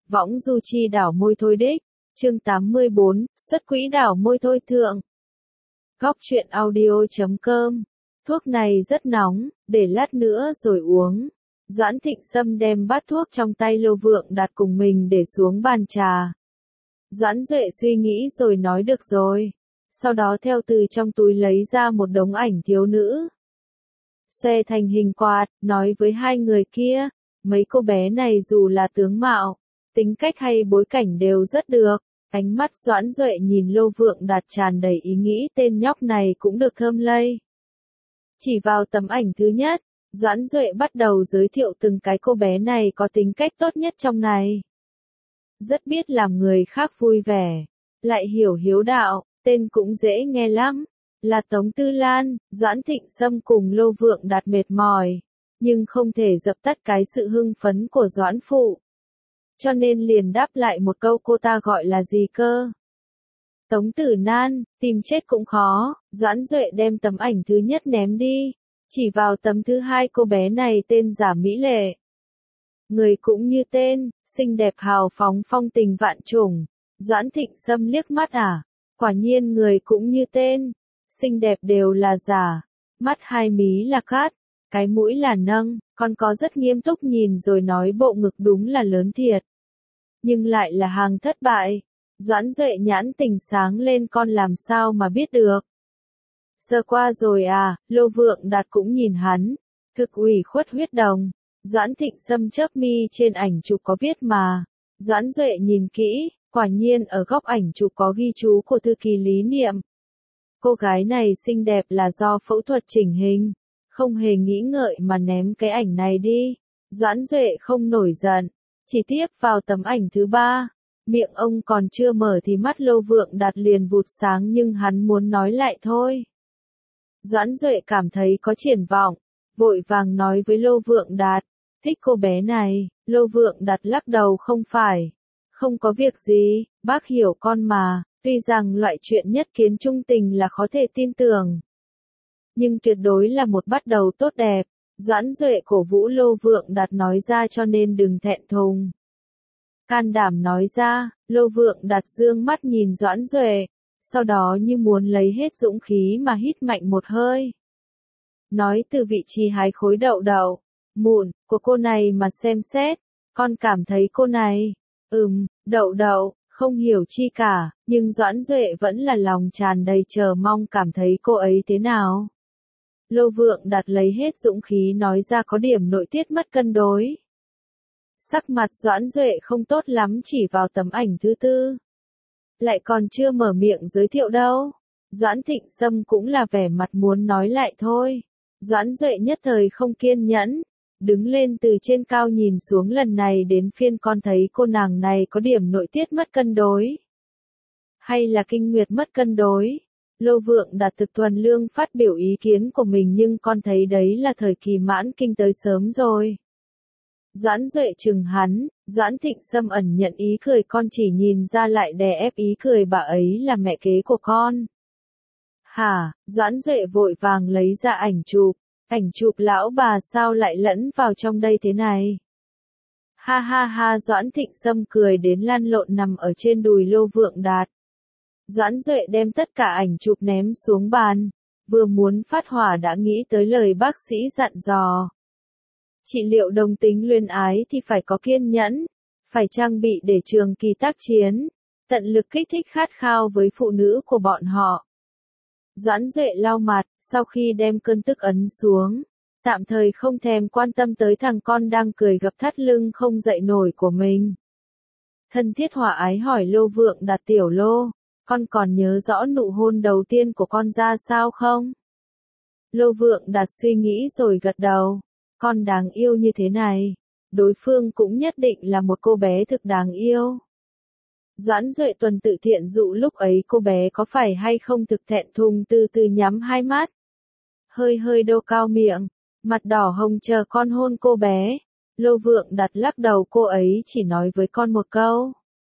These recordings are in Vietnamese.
Võng du chi đảo môi thôi đích. Chương 84, xuất quỹ đảo môi thôi thượng. Góc truyện audio.com. Thuốc này rất nóng, để lát nữa rồi uống. Doãn Thịnh Sâm đem bát thuốc trong tay Lô Vượng đặt cùng mình để xuống bàn trà. Doãn Duệ suy nghĩ rồi nói được rồi. Sau đó theo từ trong túi lấy ra một đống ảnh thiếu nữ. Xoe thành hình quạt, nói với hai người kia, mấy cô bé này dù là tướng mạo, tính cách hay bối cảnh đều rất được. Ánh mắt Doãn Duệ nhìn Lô Vượng Đạt tràn đầy ý nghĩ tên nhóc này cũng được thơm lây. Chỉ vào tấm ảnh thứ nhất, Doãn Duệ bắt đầu giới thiệu từng cái cô bé này có tính cách tốt nhất trong này. Rất biết làm người khác vui vẻ, lại hiểu hiếu đạo, tên cũng dễ nghe lắm. Là Tống Tư Lan. Doãn Thịnh Sâm cùng Lô Vượng Đạt mệt mỏi, nhưng không thể dập tắt cái sự hưng phấn của Doãn Phụ. Cho nên liền đáp lại một câu cô ta gọi là gì cơ? Tống Tử Nan, tìm chết cũng khó. Doãn Duệ đem tấm ảnh thứ nhất ném đi, chỉ vào tấm thứ hai cô bé này tên giả mỹ lệ. Người cũng như tên, xinh đẹp hào phóng phong tình vạn trùng. Doãn Thịnh Sâm liếc mắt quả nhiên người cũng như tên, xinh đẹp đều là giả. Mắt hai mí là cát, cái mũi là nâng, còn có rất nghiêm túc nhìn rồi nói bộ ngực đúng là lớn thiệt. Nhưng lại là hàng thất bại. Doãn Duệ nhãn tình sáng lên, con làm sao mà biết được. Sơ qua rồi Lô Vượng Đạt cũng nhìn hắn. Thực ủy khuất huyết đồng. Doãn Thịnh Sâm chớp mi, trên ảnh chụp có viết mà. Doãn Duệ nhìn kỹ, quả nhiên ở góc ảnh chụp có ghi chú của thư ký Lý Niệm. Cô gái này xinh đẹp là do phẫu thuật chỉnh hình. Không hề nghĩ ngợi mà ném cái ảnh này đi. Doãn Duệ không nổi giận, chỉ tiếp vào tấm ảnh thứ ba. Miệng ông còn chưa mở thì mắt Lô Vượng Đạt liền vụt sáng, nhưng hắn muốn nói lại thôi. Doãn Duệ cảm thấy có triển vọng, vội vàng nói với Lô Vượng Đạt, thích cô bé này. Lô Vượng Đạt lắc đầu, không phải. Không có việc gì, bác hiểu con mà. Tuy rằng loại chuyện nhất kiến trung tình là khó thể tin tưởng, nhưng tuyệt đối là một bắt đầu tốt đẹp. Doãn Duệ cổ vũ Lô Vượng Đạt nói ra, cho nên đừng thẹn thùng. Can đảm nói ra. Lô Vượng Đạt dương mắt nhìn Doãn Duệ, sau đó như muốn lấy hết dũng khí mà hít mạnh một hơi. Nói từ vị trí hái khối đậu đậu mụn của cô này mà xem xét, con cảm thấy cô này, đậu đậu, không hiểu chi cả, nhưng Doãn Duệ vẫn là lòng tràn đầy chờ mong cảm thấy cô ấy thế nào. Lô Vượng Đạt lấy hết dũng khí nói ra có điểm nội tiết mất cân đối. Sắc mặt Doãn Duệ không tốt lắm, chỉ vào tấm ảnh thứ tư. Lại còn chưa mở miệng giới thiệu đâu. Doãn Thịnh Sâm cũng là vẻ mặt muốn nói lại thôi. Doãn Duệ nhất thời không kiên nhẫn, đứng lên từ trên cao nhìn xuống, lần này đến phiên con thấy cô nàng này có điểm nội tiết mất cân đối. Hay là kinh nguyệt mất cân đối? Lô Vượng Đạt thực thuần lương phát biểu ý kiến của mình, nhưng con thấy đấy là thời kỳ mãn kinh tới sớm rồi. Doãn Duệ chừng hắn. Doãn Thịnh Sâm ẩn nhận ý cười, con chỉ nhìn ra lại đè ép ý cười, bà ấy là mẹ kế của con. Hả? Doãn Duệ vội vàng lấy ra ảnh chụp. Ảnh chụp lão bà sao lại lẫn vào trong đây thế này? Ha ha ha, Doãn Thịnh Sâm cười đến lăn lộn nằm ở trên đùi Lô Vượng Đạt. Doãn Duệ đem tất cả ảnh chụp ném xuống bàn, vừa muốn phát hỏa đã nghĩ tới lời bác sĩ dặn dò. Trị liệu đồng tính luyến ái thì phải có kiên nhẫn, phải trang bị để trường kỳ tác chiến, tận lực kích thích khát khao với phụ nữ của bọn họ. Doãn Duệ lau mặt, sau khi đem cơn tức ấn xuống, tạm thời không thèm quan tâm tới thằng con đang cười gập thắt lưng không dậy nổi của mình. Thân thiết hòa ái hỏi Lô Vượng Đạt, tiểu Lô, con còn nhớ rõ nụ hôn đầu tiên của con ra sao không? Lô Vượng Đạt suy nghĩ rồi gật đầu. Con đáng yêu như thế này, đối phương cũng nhất định là một cô bé thực đáng yêu. Doãn Duệ tuần tự thiện dụ lúc ấy cô bé có phải hay không thực thẹn thùng, từ từ nhắm hai mắt. Hơi hơi đô cao miệng, mặt đỏ hồng chờ con hôn cô bé. Lô Vượng Đạt lắc đầu, cô ấy chỉ nói với con một câu.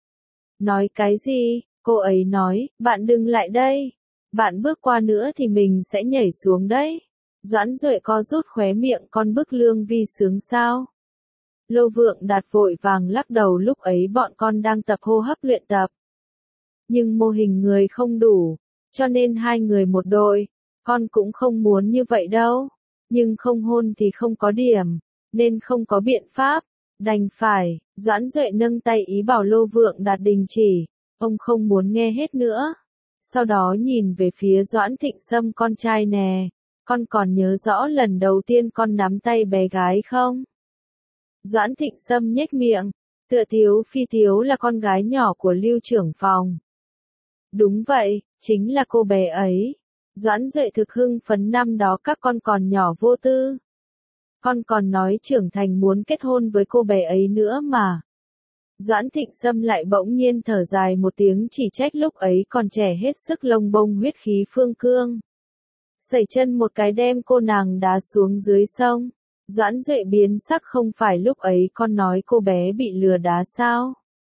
Nói cái gì? Cô ấy nói, bạn đừng lại đây. Bạn bước qua nữa thì mình sẽ nhảy xuống đấy. Doãn Duệ co rút khóe miệng, con bức Lương Vi sướng sao? Lô Vượng Đạt vội vàng lắc đầu, lúc ấy bọn con đang tập hô hấp luyện tập. Nhưng mô hình người không đủ, cho nên hai người một đội, con cũng không muốn như vậy đâu. Nhưng không hôn thì không có điểm, nên không có biện pháp, đành phải. Doãn Duệ nâng tay ý bảo Lô Vượng Đạt đình chỉ, ông không muốn nghe hết nữa. Sau đó nhìn về phía Doãn Thịnh Sâm, con trai nè, con còn nhớ rõ lần đầu tiên con nắm tay bé gái không? Doãn Thịnh Sâm nhếch miệng, tựa Tiếu Phi Tiếu là con gái nhỏ của Lưu trưởng phòng. Đúng vậy, chính là cô bé ấy. Doãn Duệ thực hưng phấn, năm đó các con còn nhỏ vô tư. Con còn nói trưởng thành muốn kết hôn với cô bé ấy nữa mà. Doãn Thịnh Sâm lại bỗng nhiên thở dài một tiếng, chỉ trách lúc ấy còn trẻ hết sức lông bông huyết khí phương cương. Sẩy chân một cái đem cô nàng đá xuống dưới sông. Doãn Duệ biến sắc, không phải lúc ấy con nói cô bé bị lừa đá sao?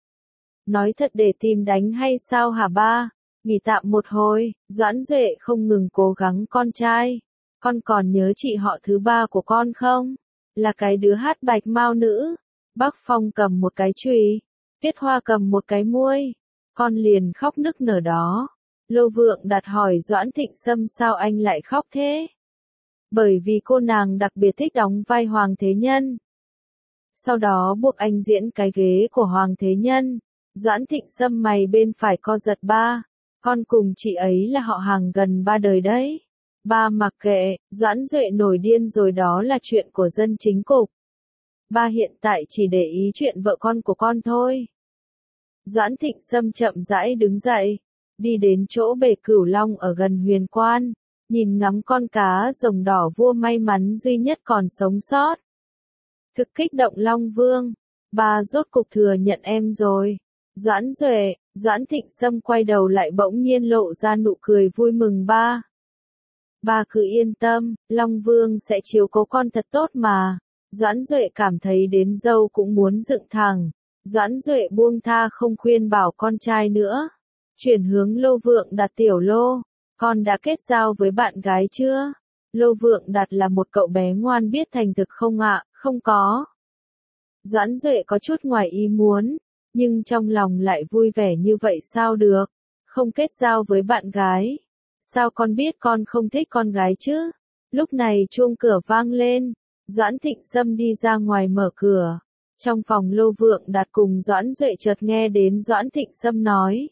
Nói thật để tìm đánh hay sao hả ba? Nghỉ tạm một hồi, Doãn Duệ không ngừng cố gắng, con trai. Con còn nhớ chị họ thứ ba của con không? Là cái đứa hát bạch mao nữ. Bác Phong cầm một cái chùy, Tiết Hoa cầm một cái muôi. Con liền khóc nức nở đó. Lô Vượng Đạt hỏi Doãn Thịnh Sâm, sao anh lại khóc thế? Bởi vì cô nàng đặc biệt thích đóng vai Hoàng Thế Nhân. Sau đó buộc anh diễn cái ghế của Hoàng Thế Nhân. Doãn Thịnh Sâm mày bên phải co giật, ba. Con cùng chị ấy là họ hàng gần 3 đời đấy. Ba mặc kệ, Doãn Duệ nổi điên rồi, đó là chuyện của dân chính cục. Ba hiện tại chỉ để ý chuyện vợ con của con thôi. Doãn Thịnh Sâm chậm rãi đứng dậy, đi đến chỗ bể Cửu Long ở gần Huyền Quan, nhìn ngắm con cá rồng đỏ vua may mắn duy nhất còn sống sót. Thực kích động Long Vương, ba rốt cục thừa nhận em rồi. Doãn Duệ, Doãn Thịnh Sâm quay đầu lại bỗng nhiên lộ ra nụ cười vui mừng, ba. Ba cứ yên tâm, Long Vương sẽ chiếu cố con thật tốt mà. Doãn Duệ cảm thấy đến râu cũng muốn dựng thẳng. Doãn Duệ buông tha không khuyên bảo con trai nữa. Chuyển hướng Lô Vượng Đạt, tiểu Lô, con đã kết giao với bạn gái chưa? Lô Vượng Đạt là một cậu bé ngoan biết thành thực không ạ? Không có. Doãn Duệ có chút ngoài ý muốn, nhưng trong lòng lại vui vẻ, như vậy sao được? Không kết giao với bạn gái. Sao con biết con không thích con gái chứ? Lúc này chuông cửa vang lên. Doãn Thịnh Sâm đi ra ngoài mở cửa. Trong phòng Lô Vượng Đạt cùng Doãn Duệ chợt nghe đến Doãn Thịnh Sâm nói.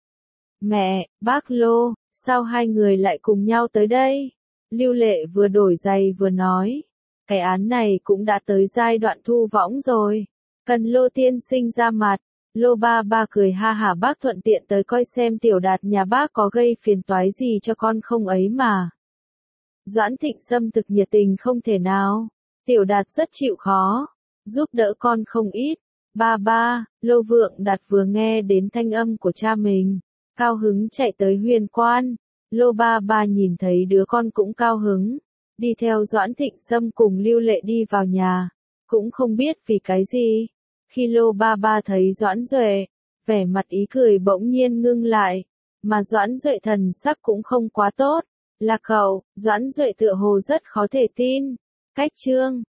Mẹ, bác Lô, sao hai người lại cùng nhau tới đây? Lưu Lệ vừa đổi giày vừa nói. Cái án này cũng đã tới giai đoạn thu võng rồi. Cần Lô tiên sinh ra mặt. Lô ba ba cười ha hả, bác thuận tiện tới coi xem Tiểu Đạt nhà bác có gây phiền toái gì cho con không ấy mà. Doãn Thịnh Sâm thực nhiệt tình, không thể nào. Tiểu Đạt rất chịu khó, giúp đỡ con không ít. Ba ba, Lô Vượng Đạt vừa nghe đến thanh âm của cha mình, cao hứng chạy tới Huyền Quan. Lô ba ba nhìn thấy đứa con cũng cao hứng, đi theo Doãn Thịnh Sâm cùng Lưu Lệ đi vào nhà, cũng không biết vì cái gì. Khi Lô ba ba thấy Doãn Duệ, vẻ mặt ý cười bỗng nhiên ngưng lại, mà Doãn Duệ thần sắc cũng không quá tốt. Là cậu? Doãn Duệ tựa hồ rất khó thể tin. Cách chương